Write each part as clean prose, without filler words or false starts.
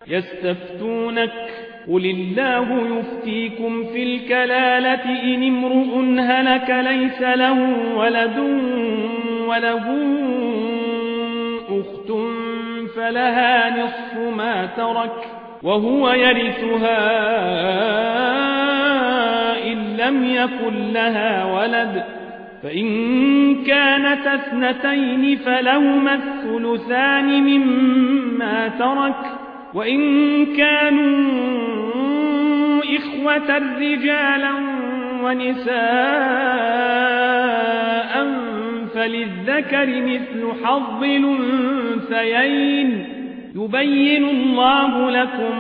يستفتونك قل الله يفتيكم في الكلالة إن امرؤ هلك ليس له ولد وله أخت فلها نصف ما ترك وهو يرثها إن لم يكن لها ولد فإن كانت اثنتين فلهما الثلثان مما ترك وإن كانوا إخوة رجالا ونساء فللذكر مثل حظ الأنثيين يبين الله لكم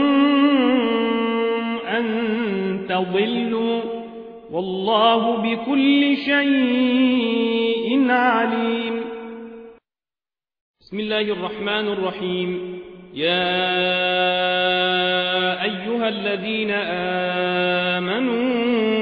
أن تضلوا والله بكل شيء عليم. بسم الله الرحمن الرحيم. يا أيها الذين آمنوا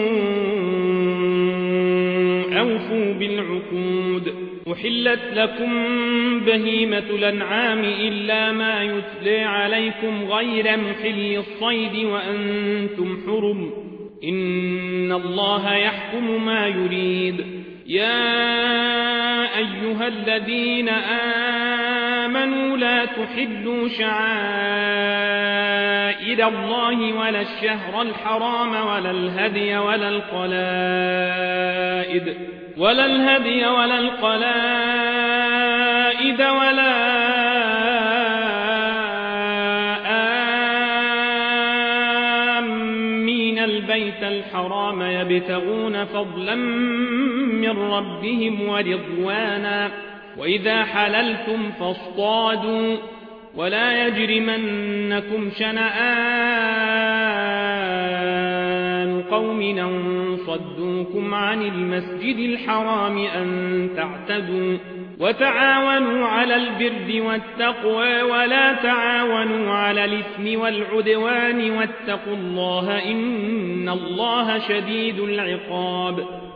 أوفوا بالعقود أحلت لكم بهيمة الأنعام إلا ما يتلى عليكم غير محل الصيد وأنتم حرم إن الله يحكم ما يريد. يا أيها الذين آمنوا لا تحلوا شعائر الله ولا الشهر الحرام ولا الهدي ولا القلائد ولا آمين البيت الحرام يبتغون فضلا من ربهم ورضوانا وإذا حللتم فاصطادوا ولا يجرمنكم شنآن قوم أن صدوكم عن المسجد الحرام أن تعتدوا وتعاونوا على البر والتقوى ولا تعاونوا على الإثم والعدوان واتقوا الله إن الله شديد العقاب.